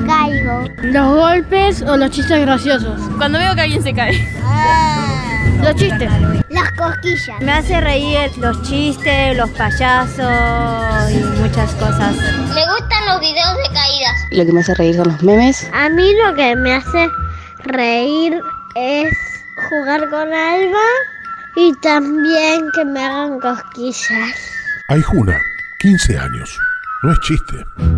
caigo. Los golpes o los chistes graciosos. Cuando veo que alguien se cae. Los chistes. Las cosquillas. Me hace reír los chistes, los payasos y muchas cosas. Me gustan los videos de caídas. Lo que me hace reír son los memes. A mí lo que me hace reír es jugar con Alba y también que me hagan cosquillas. Aijuna, 15 años. No es chiste.